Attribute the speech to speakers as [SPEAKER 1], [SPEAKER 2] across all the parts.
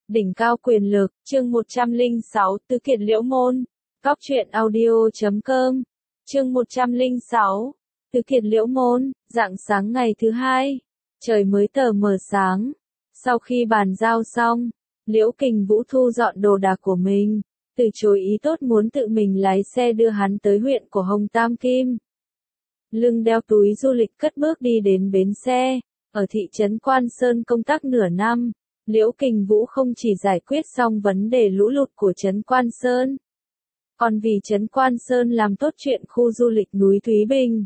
[SPEAKER 1] Đỉnh cao quyền lực, chương 106, Tứ Kiệt Liễu Môn. Góc truyện audio.com. Chương 106, Tứ Kiệt Liễu Môn. Rạng sáng ngày thứ hai, trời mới tờ mờ sáng. Sau khi bàn giao xong, Liễu Kình Vũ thu dọn đồ đạc của mình, từ chối ý tốt muốn tự mình lái xe đưa hắn tới huyện của Hồng Tam Kim. Lưng đeo túi du lịch cất bước đi đến bến xe. Ở thị trấn Quan Sơn công tác nửa năm, Liễu Kình Vũ không chỉ giải quyết xong vấn đề lũ lụt của trấn Quan Sơn, còn vì trấn Quan Sơn làm tốt chuyện khu du lịch núi Thúy Bình.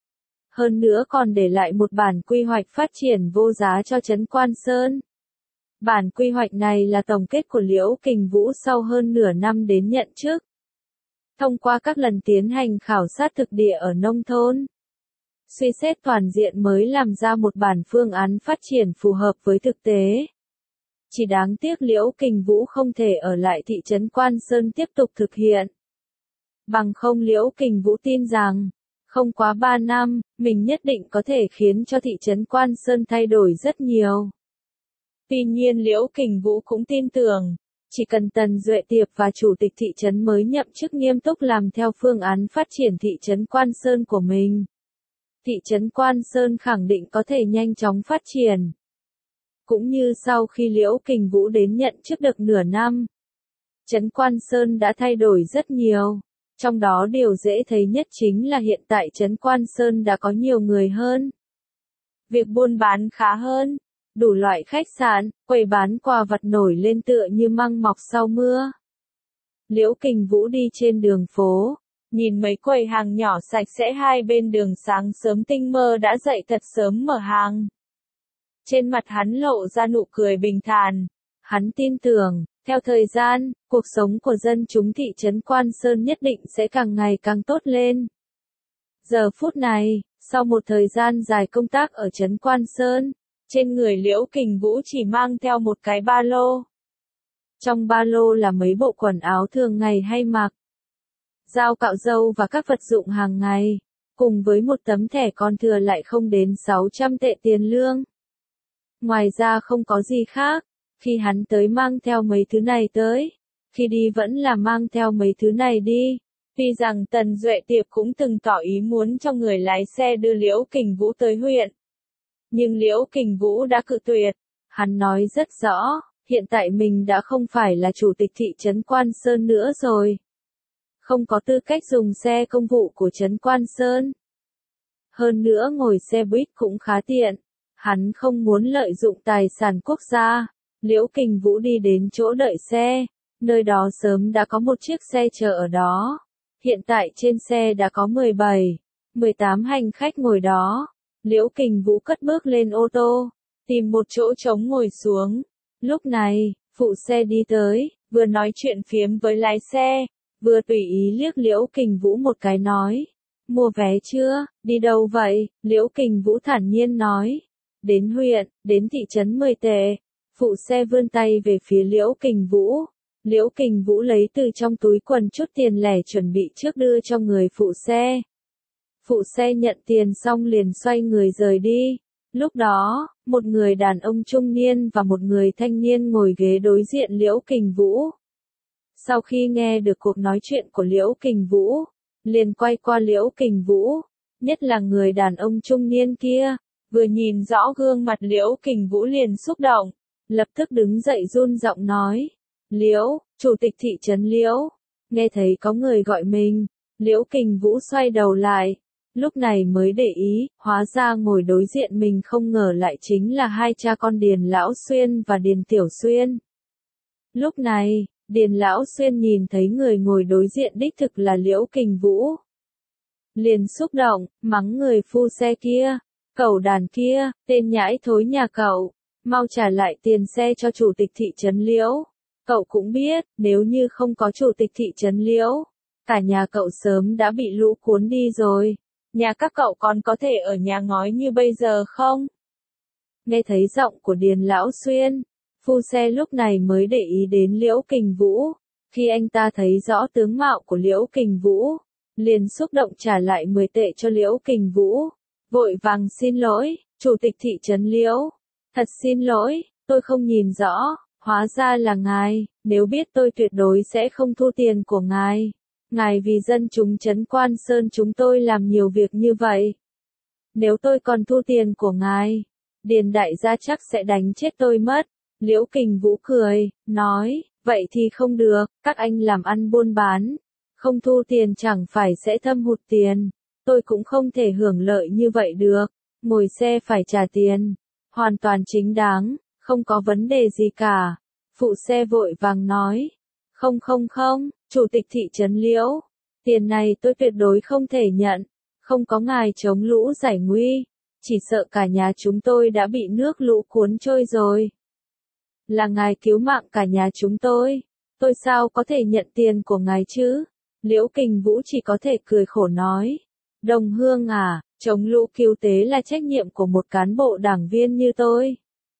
[SPEAKER 1] Hơn nữa còn để lại một bản quy hoạch phát triển vô giá cho trấn Quan Sơn. Bản quy hoạch này là tổng kết của Liễu Kình Vũ sau hơn nửa năm đến nhận chức. Thông qua các lần tiến hành khảo sát thực địa ở nông thôn, suy xét toàn diện mới làm ra một bản phương án phát triển phù hợp với thực tế. Chỉ đáng tiếc Liễu Kình Vũ không thể ở lại thị trấn Quan Sơn tiếp tục thực hiện. Bằng không Liễu Kình Vũ tin rằng, không quá 3 năm, mình nhất định có thể khiến cho thị trấn Quan Sơn thay đổi rất nhiều. Tuy nhiên Liễu Kình Vũ cũng tin tưởng, chỉ cần Tần Duệ Tiệp và chủ tịch thị trấn mới nhậm chức nghiêm túc làm theo phương án phát triển thị trấn Quan Sơn của mình, thị trấn Quan Sơn khẳng định có thể nhanh chóng phát triển. Cũng như sau khi Liễu Kình Vũ đến nhận chức được nửa năm, trấn Quan Sơn đã thay đổi rất nhiều. Trong đó điều dễ thấy nhất chính là hiện tại trấn Quan Sơn đã có nhiều người hơn. Việc buôn bán khá hơn, đủ loại khách sạn, quầy bán quà vặt nổi lên tựa như măng mọc sau mưa. Liễu Kình Vũ đi trên đường phố, nhìn mấy quầy hàng nhỏ sạch sẽ hai bên đường sáng sớm tinh mơ đã dậy thật sớm mở hàng. Trên mặt hắn lộ ra nụ cười bình thản. Hắn tin tưởng, theo thời gian, cuộc sống của dân chúng thị trấn Quan Sơn nhất định sẽ càng ngày càng tốt lên. Giờ phút này, sau một thời gian dài công tác ở trấn Quan Sơn, trên người Liễu Kình Vũ chỉ mang theo một cái ba lô. Trong ba lô là mấy bộ quần áo thường ngày hay mặc, dao cạo râu và các vật dụng hàng ngày, cùng với một tấm thẻ còn thừa lại không đến 600 tệ tiền lương. Ngoài ra không có gì khác, khi hắn tới mang theo mấy thứ này tới, khi đi vẫn là mang theo mấy thứ này đi. Tuy rằng Tần Duệ Tiệp cũng từng tỏ ý muốn cho người lái xe đưa Liễu Kình Vũ tới huyện, nhưng Liễu Kình Vũ đã cự tuyệt. Hắn nói rất rõ, hiện tại mình đã không phải là chủ tịch thị trấn Quan Sơn nữa rồi, không có tư cách dùng xe công vụ của trấn Quan Sơn. Hơn nữa ngồi xe buýt cũng khá tiện, hắn không muốn lợi dụng tài sản quốc gia. Liễu Kình Vũ đi đến chỗ đợi xe, nơi đó sớm đã có một chiếc xe chờ ở đó. Hiện tại trên xe đã có 17, 18 hành khách ngồi đó. Liễu Kình Vũ cất bước lên ô tô, tìm một chỗ trống ngồi xuống. Lúc này, phụ xe đi tới, vừa nói chuyện phiếm với lái xe, vừa tùy ý liếc Liễu Kình Vũ một cái nói: "Mua vé chưa, đi đâu vậy?" Liễu Kình Vũ thản nhiên nói: "Đến huyện, đến thị trấn 10 tệ." Phụ xe vươn tay về phía Liễu Kình Vũ. Liễu Kình Vũ lấy từ trong túi quần chút tiền lẻ chuẩn bị trước đưa cho người phụ xe. Phụ xe nhận tiền xong liền xoay người rời đi. Lúc đó, một người đàn ông trung niên và một người thanh niên ngồi ghế đối diện Liễu Kình Vũ. Sau khi nghe được cuộc nói chuyện của Liễu Kình Vũ, liền quay qua Liễu Kình Vũ, nhất là người đàn ông trung niên kia, vừa nhìn rõ gương mặt Liễu Kình Vũ liền xúc động, lập tức đứng dậy run giọng nói: "Liễu, chủ tịch thị trấn Liễu." Nghe thấy có người gọi mình, Liễu Kình Vũ xoay đầu lại, lúc này mới để ý, hóa ra ngồi đối diện mình không ngờ lại chính là hai cha con Điền Lão Xuyên và Điền Tiểu Xuyên. Lúc này, Điền Lão Xuyên nhìn thấy người ngồi đối diện đích thực là Liễu Kình Vũ, liền xúc động, mắng người phu xe kia: "Cẩu đàn kia, tên nhãi thối nhà cậu, mau trả lại tiền xe cho chủ tịch thị trấn Liễu. Cậu cũng biết, nếu như không có chủ tịch thị trấn Liễu, cả nhà cậu sớm đã bị lũ cuốn đi rồi. Nhà các cậu còn có thể ở nhà ngói như bây giờ không?" Nghe thấy giọng của Điền Lão Xuyên, phu xe lúc này mới để ý đến Liễu Kình Vũ. Khi anh ta thấy rõ tướng mạo của Liễu Kình Vũ, liền xúc động trả lại 10 tệ cho Liễu Kình Vũ, vội vàng xin lỗi: "Chủ tịch thị trấn Liễu, thật xin lỗi, tôi không nhìn rõ." Hóa ra là ngài, nếu biết tôi tuyệt đối sẽ không thu tiền của ngài. Ngài vì dân chúng trấn Quan Sơn chúng tôi làm nhiều việc như vậy. Nếu tôi còn thu tiền của ngài, Điền đại gia chắc sẽ đánh chết tôi mất. Liễu Kình Vũ cười, nói, vậy thì không được, các anh làm ăn buôn bán, không thu tiền chẳng phải sẽ thâm hụt tiền. Tôi cũng không thể hưởng lợi như vậy được, ngồi xe phải trả tiền, hoàn toàn chính đáng, không có vấn đề gì cả. Phụ xe vội vàng nói, không, chủ tịch thị trấn Liễu, tiền này tôi tuyệt đối không thể nhận, không có ngài chống lũ giải nguy, chỉ sợ cả nhà chúng tôi đã bị nước lũ cuốn trôi rồi. Là ngài cứu mạng cả nhà chúng tôi sao có thể nhận tiền của ngài chứ? Liễu Kình Vũ chỉ có thể cười khổ nói, Đồng Hương à, chống lũ cứu tế là trách nhiệm của một cán bộ đảng viên như tôi.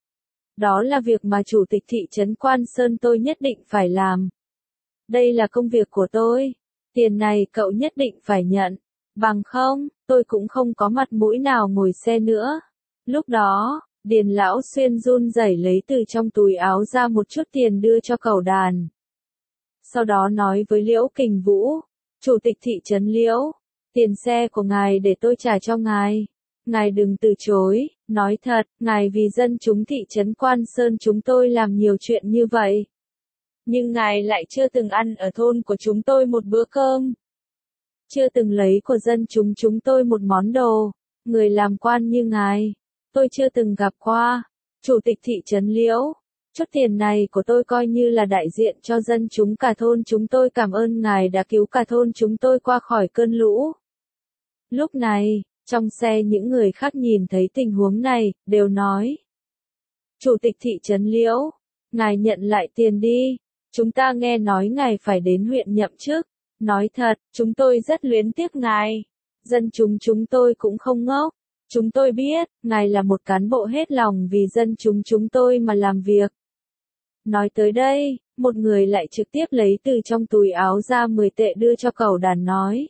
[SPEAKER 1] Đó là việc mà chủ tịch thị trấn Quan Sơn tôi nhất định phải làm. Đây là công việc của tôi, tiền này cậu nhất định phải nhận, bằng không, tôi cũng không có mặt mũi nào ngồi xe nữa. Lúc đó, Điền Lão Xuyên run rẩy lấy từ trong túi áo ra một chút tiền đưa cho Cẩu Đàn. Sau đó nói với Liễu Kình Vũ, chủ tịch thị trấn Liễu, tiền xe của ngài để tôi trả cho ngài. Ngài đừng từ chối, nói thật, ngài vì dân chúng thị trấn Quan Sơn chúng tôi làm nhiều chuyện như vậy. Nhưng ngài lại chưa từng ăn ở thôn của chúng tôi một bữa cơm. Chưa từng lấy của dân chúng tôi một món đồ. Người làm quan như ngài, tôi chưa từng gặp qua. Chủ tịch thị trấn Liễu, chút tiền này của tôi coi như là đại diện cho dân chúng cả thôn chúng tôi, cảm ơn ngài đã cứu cả thôn chúng tôi qua khỏi cơn lũ. Lúc này, trong xe những người khác nhìn thấy tình huống này, đều nói. Chủ tịch thị trấn Liễu, ngài nhận lại tiền đi, chúng ta nghe nói ngài phải đến huyện nhậm chức. Nói thật, chúng tôi rất luyến tiếc ngài. Dân chúng tôi cũng không ngốc. Chúng tôi biết, ngài là một cán bộ hết lòng vì dân chúng tôi mà làm việc. Nói tới đây, một người lại trực tiếp lấy từ trong túi áo ra 10 tệ đưa cho Cẩu Đàn nói.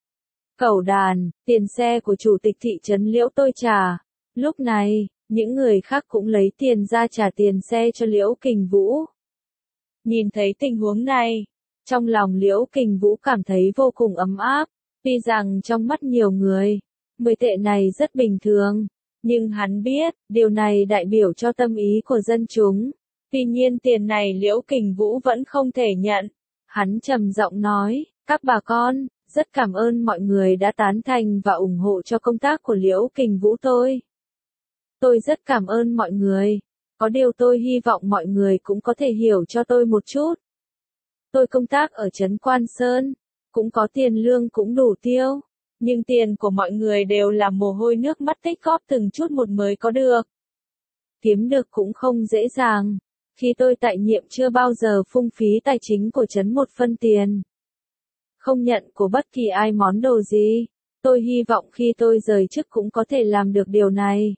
[SPEAKER 1] Cẩu Đàn, tiền xe của chủ tịch thị trấn Liễu tôi trả. Lúc này, những người khác cũng lấy tiền ra trả tiền xe cho Liễu Kình Vũ. Nhìn thấy tình huống này, trong lòng Liễu Kình Vũ cảm thấy vô cùng ấm áp, tuy rằng trong mắt nhiều người, 10 tệ này rất bình thường, nhưng hắn biết, điều này đại biểu cho tâm ý của dân chúng. Tuy nhiên tiền này Liễu Kình Vũ vẫn không thể nhận. Hắn trầm giọng nói, các bà con, rất cảm ơn mọi người đã tán thành và ủng hộ cho công tác của Liễu Kình Vũ tôi. Tôi rất cảm ơn mọi người, có điều tôi hy vọng mọi người cũng có thể hiểu cho tôi một chút. Tôi công tác ở trấn Quan Sơn, cũng có tiền lương cũng đủ tiêu, nhưng tiền của mọi người đều là mồ hôi nước mắt tích góp từng chút một mới có được. Kiếm được cũng không dễ dàng, khi tôi tại nhiệm chưa bao giờ phung phí tài chính của trấn một phân tiền. Không nhận của bất kỳ ai món đồ gì, tôi hy vọng khi tôi rời chức cũng có thể làm được điều này.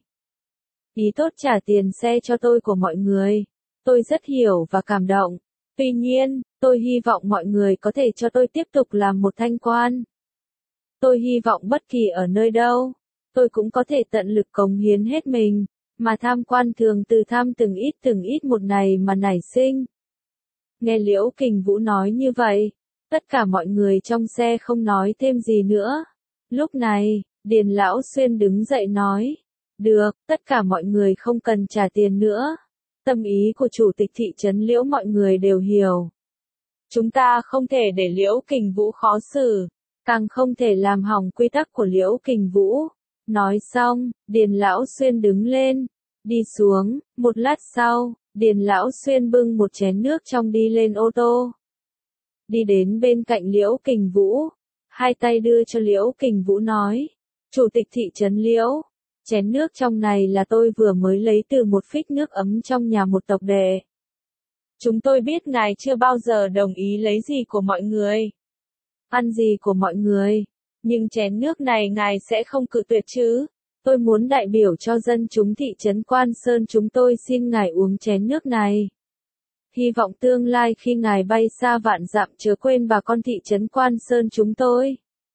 [SPEAKER 1] Ý tốt trả tiền xe cho tôi của mọi người, tôi rất hiểu và cảm động. Tuy nhiên, tôi hy vọng mọi người có thể cho tôi tiếp tục làm một thanh quan. Tôi hy vọng bất kỳ ở nơi đâu, tôi cũng có thể tận lực cống hiến hết mình, mà tham quan thường từ tham từng ít một này mà nảy sinh. Nghe Liễu Kình Vũ nói như vậy, tất cả mọi người trong xe không nói thêm gì nữa. Lúc này, Điền Lão Xuyên đứng dậy nói, được, tất cả mọi người không cần trả tiền nữa. Tâm ý của chủ tịch thị trấn Liễu mọi người đều hiểu. Chúng ta không thể để Liễu Kình Vũ khó xử, càng không thể làm hỏng quy tắc của Liễu Kình Vũ. Nói xong, Điền Lão Xuyên đứng lên, đi xuống, một lát sau, Điền Lão Xuyên bưng một chén nước trong đi lên ô tô. Đi đến bên cạnh Liễu Kình Vũ, hai tay đưa cho Liễu Kình Vũ nói, chủ tịch thị trấn Liễu, chén nước trong này là tôi vừa mới lấy từ một phích nước ấm trong nhà một tộc đệ. Chúng tôi biết ngài chưa bao giờ đồng ý lấy gì của mọi người, ăn gì của mọi người, nhưng chén nước này ngài sẽ không cự tuyệt chứ. Tôi muốn đại biểu cho dân chúng thị trấn Quan Sơn chúng tôi xin ngài uống chén nước này. Hy vọng tương lai khi ngài bay xa vạn dặm chớ quên bà con thị trấn Quan Sơn chúng tôi.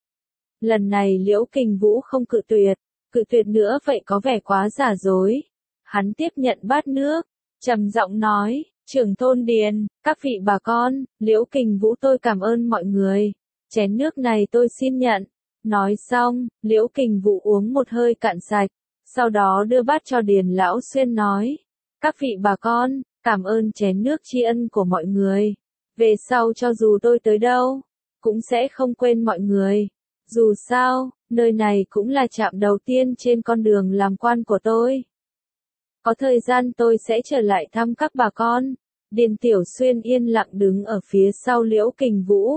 [SPEAKER 1] Lần này Liễu Kình Vũ không cự tuyệt nữa vậy có vẻ quá giả dối. Hắn tiếp nhận bát nước, trầm giọng nói, Trưởng thôn Điền, các vị bà con, Liễu Kình Vũ tôi cảm ơn mọi người. Chén nước này tôi xin nhận. Nói xong, Liễu Kình Vũ uống một hơi cạn sạch, sau đó đưa bát cho Điền Lão Xuyên nói. Các vị bà con, cảm ơn chén nước tri ân của mọi người. Về sau cho dù tôi tới đâu, cũng sẽ không quên mọi người. Dù sao, nơi này cũng là trạm đầu tiên trên con đường làm quan của tôi. Có thời gian tôi sẽ trở lại thăm các bà con. Điền Tiểu Xuyên yên lặng đứng ở phía sau Liễu Kình Vũ.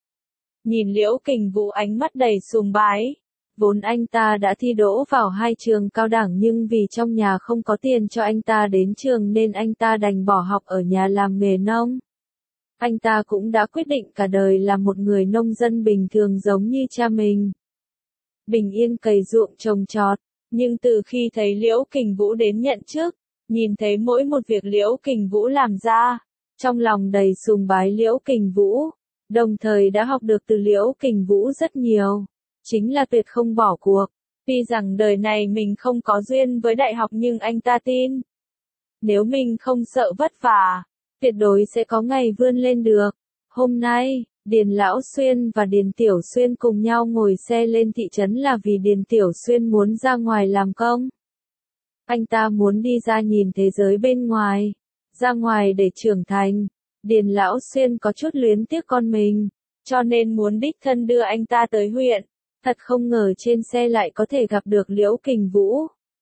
[SPEAKER 1] Nhìn Liễu Kình Vũ ánh mắt đầy sùng bái. Vốn anh ta đã thi đỗ vào 2 trường cao đẳng nhưng vì trong nhà không có tiền cho anh ta đến trường nên anh ta đành bỏ học ở nhà làm nghề nông. Anh ta cũng đã quyết định cả đời là một người nông dân bình thường giống như cha mình. Bình yên cày ruộng trồng trọt, nhưng từ khi thấy Liễu Kình Vũ đến nhận chức, nhìn thấy mỗi một việc Liễu Kình Vũ làm ra, trong lòng đầy sùng bái Liễu Kình Vũ, đồng thời đã học được từ Liễu Kình Vũ rất nhiều, chính là tuyệt không bỏ cuộc. Tuy rằng đời này mình không có duyên với đại học nhưng anh ta tin, nếu mình không sợ vất vả, tuyệt đối sẽ có ngày vươn lên được. Hôm nay, Điền Lão Xuyên và Điền Tiểu Xuyên cùng nhau ngồi xe lên thị trấn là vì Điền Tiểu Xuyên muốn ra ngoài làm công. Anh ta muốn đi ra nhìn thế giới bên ngoài, ra ngoài để trưởng thành. Điền Lão Xuyên có chút luyến tiếc con mình, cho nên muốn đích thân đưa anh ta tới huyện. Thật không ngờ trên xe lại có thể gặp được Liễu Kình Vũ.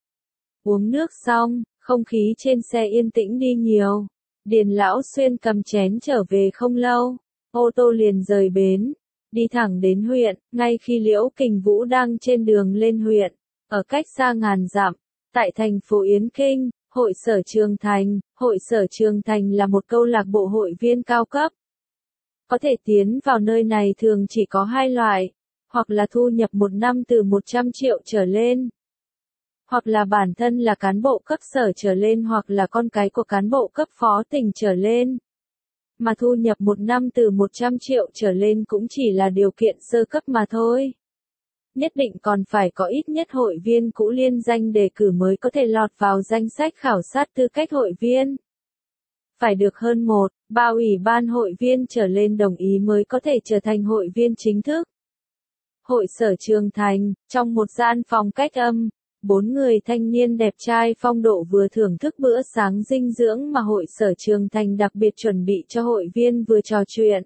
[SPEAKER 1] Uống nước xong, không khí trên xe yên tĩnh đi nhiều. Điền Lão Xuyên cầm chén trở về không lâu, ô tô liền rời bến, đi thẳng đến huyện. Ngay khi Liễu Kình Vũ đang trên đường lên huyện, ở cách xa ngàn dặm, tại thành phố Yến Kinh, Hội Sở Trường Thành. Hội Sở Trường Thành là một câu lạc bộ hội viên cao cấp. Có thể tiến vào nơi này thường chỉ có 2 loại, hoặc là thu nhập một năm từ 100 triệu trở lên, hoặc là bản thân là cán bộ cấp sở trở lên hoặc là con cái của cán bộ cấp phó tỉnh trở lên. Mà thu nhập một năm từ 100 triệu trở lên cũng chỉ là điều kiện sơ cấp mà thôi. Nhất định còn phải có ít nhất hội viên cũ liên danh đề cử mới có thể lọt vào danh sách khảo sát tư cách hội viên. Phải được hơn 1/3 ủy ban hội viên trở lên đồng ý mới có thể trở thành hội viên chính thức. Hội Sở Trường Thành, trong một gian phòng cách âm, 4 người thanh niên đẹp trai phong độ vừa thưởng thức bữa sáng dinh dưỡng mà Hội Sở Trường Thành đặc biệt chuẩn bị cho hội viên vừa trò chuyện.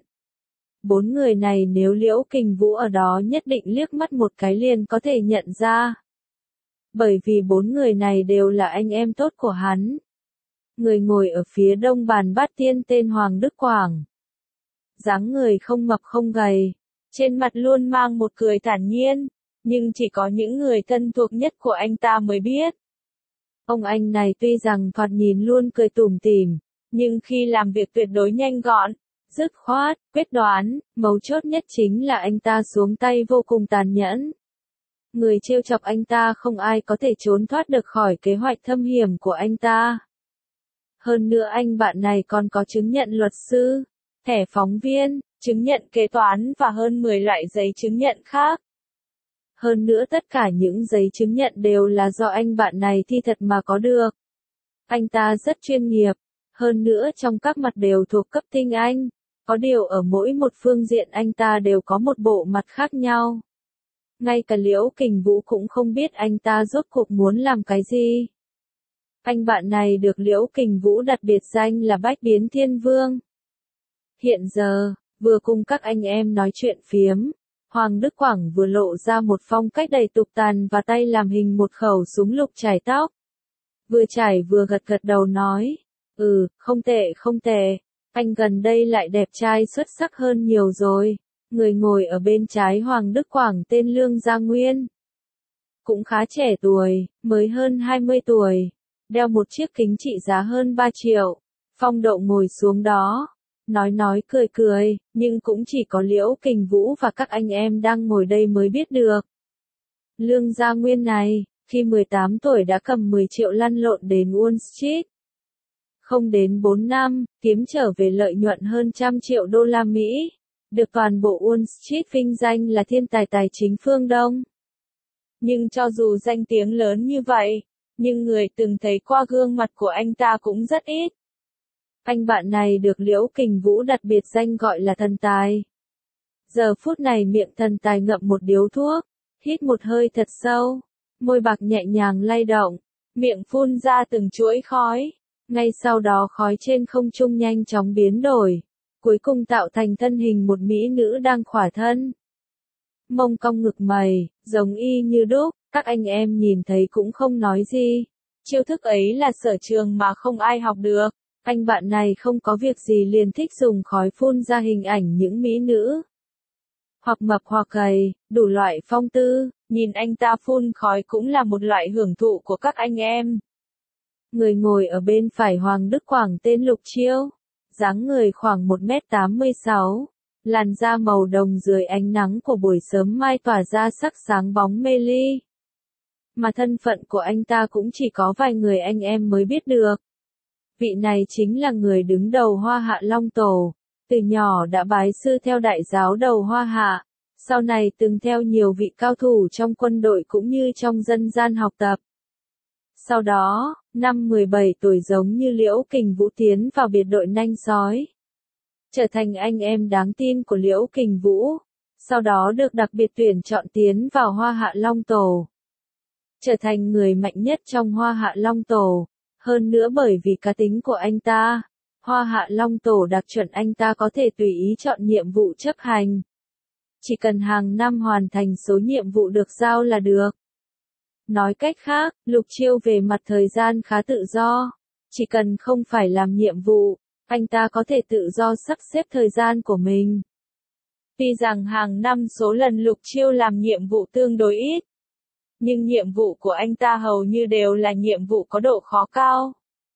[SPEAKER 1] 4 người này nếu Liễu Kình Vũ ở đó nhất định liếc mắt một cái liền có thể nhận ra. Bởi vì 4 người này đều là anh em tốt của hắn. Người ngồi ở phía đông bàn bát tiên tên Hoàng Đức Quảng. Dáng người không mập không gầy, trên mặt luôn mang một cười thản nhiên, nhưng chỉ có những người thân thuộc nhất của anh ta mới biết. Ông anh này tuy rằng thoạt nhìn luôn cười tủm tỉm, nhưng khi làm việc tuyệt đối nhanh gọn, dứt khoát, quyết đoán, mấu chốt nhất chính là anh ta xuống tay vô cùng tàn nhẫn. Người trêu chọc anh ta không ai có thể trốn thoát được khỏi kế hoạch thâm hiểm của anh ta. Hơn nữa anh bạn này còn có chứng nhận luật sư, thẻ phóng viên, chứng nhận kế toán và hơn 10 loại giấy chứng nhận khác. Hơn nữa tất cả những giấy chứng nhận đều là do anh bạn này thi thật mà có được. Anh ta rất chuyên nghiệp, hơn nữa trong các mặt đều thuộc cấp tinh anh, có điều ở mỗi một phương diện anh ta đều có một bộ mặt khác nhau. Ngay cả Liễu Kình Vũ cũng không biết anh ta rốt cuộc muốn làm cái gì. Anh bạn này được Liễu Kình Vũ đặt biệt danh là Bách Biến Thiên Vương. Hiện giờ, vừa cùng các anh em nói chuyện phiếm, Hoàng Đức Quảng vừa lộ ra một phong cách đầy tục tằn và tay làm hình một khẩu súng lục chải tóc. Vừa chải vừa gật gật đầu nói, không tệ không tệ, anh gần đây lại đẹp trai xuất sắc hơn nhiều rồi. Người ngồi ở bên trái Hoàng Đức Quảng tên Lương Gia Nguyên. Cũng khá trẻ tuổi, mới hơn 20 tuổi, đeo một chiếc kính trị giá hơn 3 triệu. Phong độ ngồi xuống đó, nói cười cười, nhưng cũng chỉ có Liễu Kình Vũ và các anh em đang ngồi đây mới biết được. Lương Gia Nguyên này, khi 18 tuổi đã cầm 10 triệu lăn lộn đến Wall Street. Không đến 4 năm, kiếm trở về lợi nhuận hơn 100 triệu $, được toàn bộ Wall Street vinh danh là thiên tài tài chính phương Đông. Nhưng cho dù danh tiếng lớn như vậy, nhưng người từng thấy qua gương mặt của anh ta cũng rất ít. Anh bạn này được Liễu Kình Vũ đặt biệt danh gọi là thần tài. Giờ phút này miệng thần tài ngậm một điếu thuốc, hít một hơi thật sâu, môi bạc nhẹ nhàng lay động, miệng phun ra từng chuỗi khói. Ngay sau đó khói trên không trung nhanh chóng biến đổi, cuối cùng tạo thành thân hình một mỹ nữ đang khỏa thân. Mông cong ngực mày, giống y như đúc, các anh em nhìn thấy cũng không nói gì. Chiêu thức ấy là sở trường mà không ai học được. Anh bạn này không có việc gì liền thích dùng khói phun ra hình ảnh những mỹ nữ. Hoặc mập hoặc gầy, đủ loại phong tư, nhìn anh ta phun khói cũng là một loại hưởng thụ của các anh em. Người ngồi ở bên phải Hoàng Đức Quảng tên Lục Chiêu, dáng người khoảng 1m86, làn da màu đồng dưới ánh nắng của buổi sớm mai tỏa ra sắc sáng bóng mê ly. Mà thân phận của anh ta cũng chỉ có vài người anh em mới biết được. Vị này chính là người đứng đầu Hoa Hạ Long Tổ, từ nhỏ đã bái sư theo đại giáo đầu Hoa Hạ, sau này từng theo nhiều vị cao thủ trong quân đội cũng như trong dân gian học tập. Sau đó, năm 17 tuổi giống như Liễu Kình Vũ tiến vào biệt đội nanh sói, trở thành anh em đáng tin của Liễu Kình Vũ, sau đó được đặc biệt tuyển chọn tiến vào Hoa Hạ Long Tổ, trở thành người mạnh nhất trong Hoa Hạ Long Tổ. Hơn nữa bởi vì cá tính của anh ta, Hoa Hạ Long Tổ đặc chuẩn anh ta có thể tùy ý chọn nhiệm vụ chấp hành. Chỉ cần hàng năm hoàn thành số nhiệm vụ được giao là được. Nói cách khác, Lục Chiêu về mặt thời gian khá tự do. Chỉ cần không phải làm nhiệm vụ, anh ta có thể tự do sắp xếp thời gian của mình. Tuy rằng hàng năm số lần Lục Chiêu làm nhiệm vụ tương đối ít, nhưng nhiệm vụ của anh ta hầu như đều là nhiệm vụ có độ khó cao.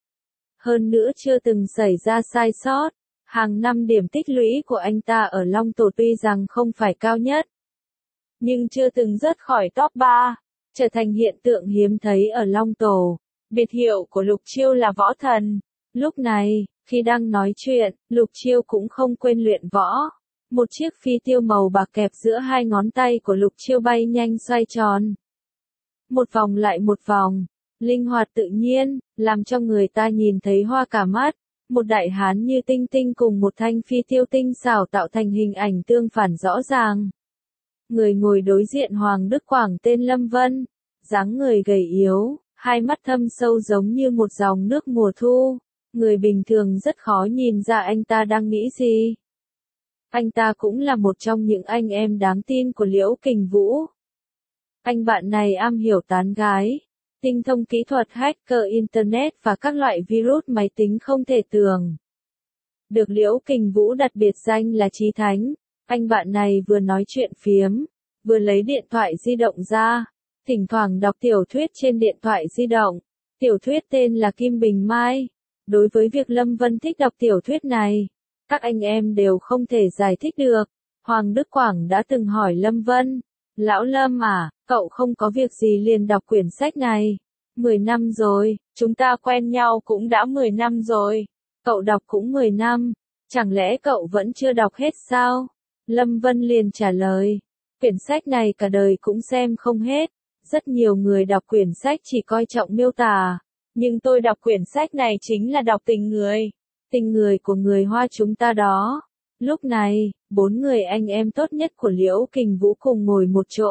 [SPEAKER 1] Hơn nữa chưa từng xảy ra sai sót, hàng năm điểm tích lũy của anh ta ở Long Tổ tuy rằng không phải cao nhất, nhưng chưa từng rớt khỏi top 3, trở thành hiện tượng hiếm thấy ở Long Tổ. Biệt hiệu của Lục Chiêu là Võ Thần. Lúc này, khi đang nói chuyện, Lục Chiêu cũng không quên luyện võ. Một chiếc phi tiêu màu bạc kẹp giữa hai ngón tay của Lục Chiêu bay nhanh xoay tròn. Một vòng lại một vòng, linh hoạt tự nhiên, làm cho người ta nhìn thấy hoa cả mắt. Một đại hán như tinh tinh cùng một thanh phi tiêu tinh xảo tạo thành hình ảnh tương phản rõ ràng. Người ngồi đối diện Hoàng Đức Quảng tên Lâm Vân, dáng người gầy yếu, hai mắt thâm sâu giống như một dòng nước mùa thu. Người bình thường rất khó nhìn ra anh ta đang nghĩ gì. Anh ta cũng là một trong những anh em đáng tin của Liễu Kình Vũ. Anh bạn này am hiểu tán gái, tinh thông kỹ thuật hacker internet và các loại virus máy tính không thể tường. Được Liễu Kình Vũ đặt biệt danh là Chí Thánh, anh bạn này vừa nói chuyện phiếm, vừa lấy điện thoại di động ra, thỉnh thoảng đọc tiểu thuyết trên điện thoại di động. Tiểu thuyết tên là Kim Bình Mai. Đối với việc Lâm Vân thích đọc tiểu thuyết này, các anh em đều không thể giải thích được. Hoàng Đức Quảng đã từng hỏi Lâm Vân, Lão Lâm à, cậu không có việc gì liền đọc quyển sách này. 10 năm rồi, chúng ta quen nhau cũng đã 10 năm rồi. Cậu đọc cũng 10 năm, chẳng lẽ cậu vẫn chưa đọc hết sao? Lâm Vân liền trả lời, quyển sách này cả đời cũng xem không hết. Rất nhiều người đọc quyển sách chỉ coi trọng miêu tả, nhưng tôi đọc quyển sách này chính là đọc tình người của người Hoa chúng ta đó. Lúc này, 4 người anh em tốt nhất của Liễu Kình Vũ cùng ngồi một chỗ.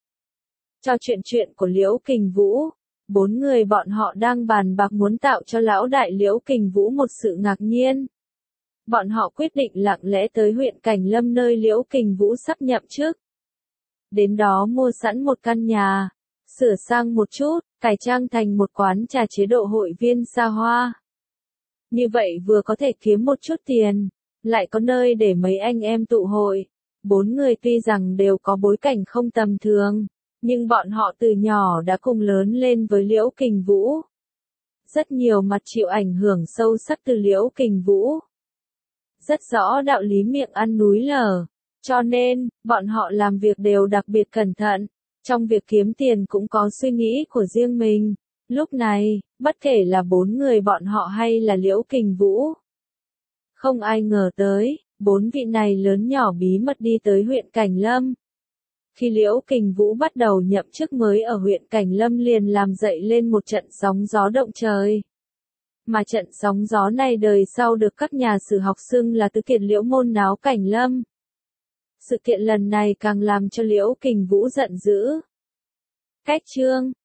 [SPEAKER 1] Trò chuyện của Liễu Kình Vũ, 4 người bọn họ đang bàn bạc muốn tạo cho lão đại Liễu Kình Vũ một sự ngạc nhiên. Bọn họ quyết định lặng lẽ tới huyện Cảnh Lâm nơi Liễu Kình Vũ sắp nhậm chức. Đến đó mua sẵn một căn nhà, sửa sang một chút, cải trang thành một quán trà chế độ hội viên xa hoa. Như vậy vừa có thể kiếm một chút tiền, lại có nơi để mấy anh em tụ hội. 4 người tuy rằng đều có bối cảnh không tầm thường, nhưng bọn họ từ nhỏ đã cùng lớn lên với Liễu Kình Vũ. Rất nhiều mặt chịu ảnh hưởng sâu sắc từ Liễu Kình Vũ. Rất rõ đạo lý miệng ăn núi lở, cho nên, bọn họ làm việc đều đặc biệt cẩn thận. Trong việc kiếm tiền cũng có suy nghĩ của riêng mình. Lúc này, bất kể là 4 người bọn họ hay là Liễu Kình Vũ, không ai ngờ tới, 4 vị này lớn nhỏ bí mật đi tới huyện Cảnh Lâm. Khi Liễu Kình Vũ bắt đầu nhậm chức mới ở huyện Cảnh Lâm liền làm dậy lên một trận sóng gió động trời. Mà trận sóng gió này đời sau được các nhà sử học xưng là tứ kiệt Liễu Môn náo cảnh lâm. Sự kiện lần này càng làm cho Liễu Kình Vũ giận dữ. Cách chương